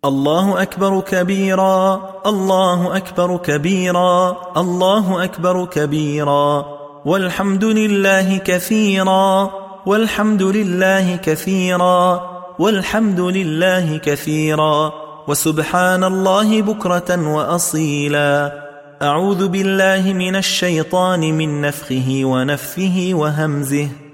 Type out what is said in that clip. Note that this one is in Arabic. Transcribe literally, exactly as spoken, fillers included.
الله أكبر كبيرا، الله أكبر كبيرا، الله أكبر كبيرا، والحمد لله كثيرا، والحمد لله كثيرا، والحمد لله كثيرا، وسبحان الله بكرة وأصيلا. أعوذ بالله من الشيطان من نفخه ونفثه وهمزه.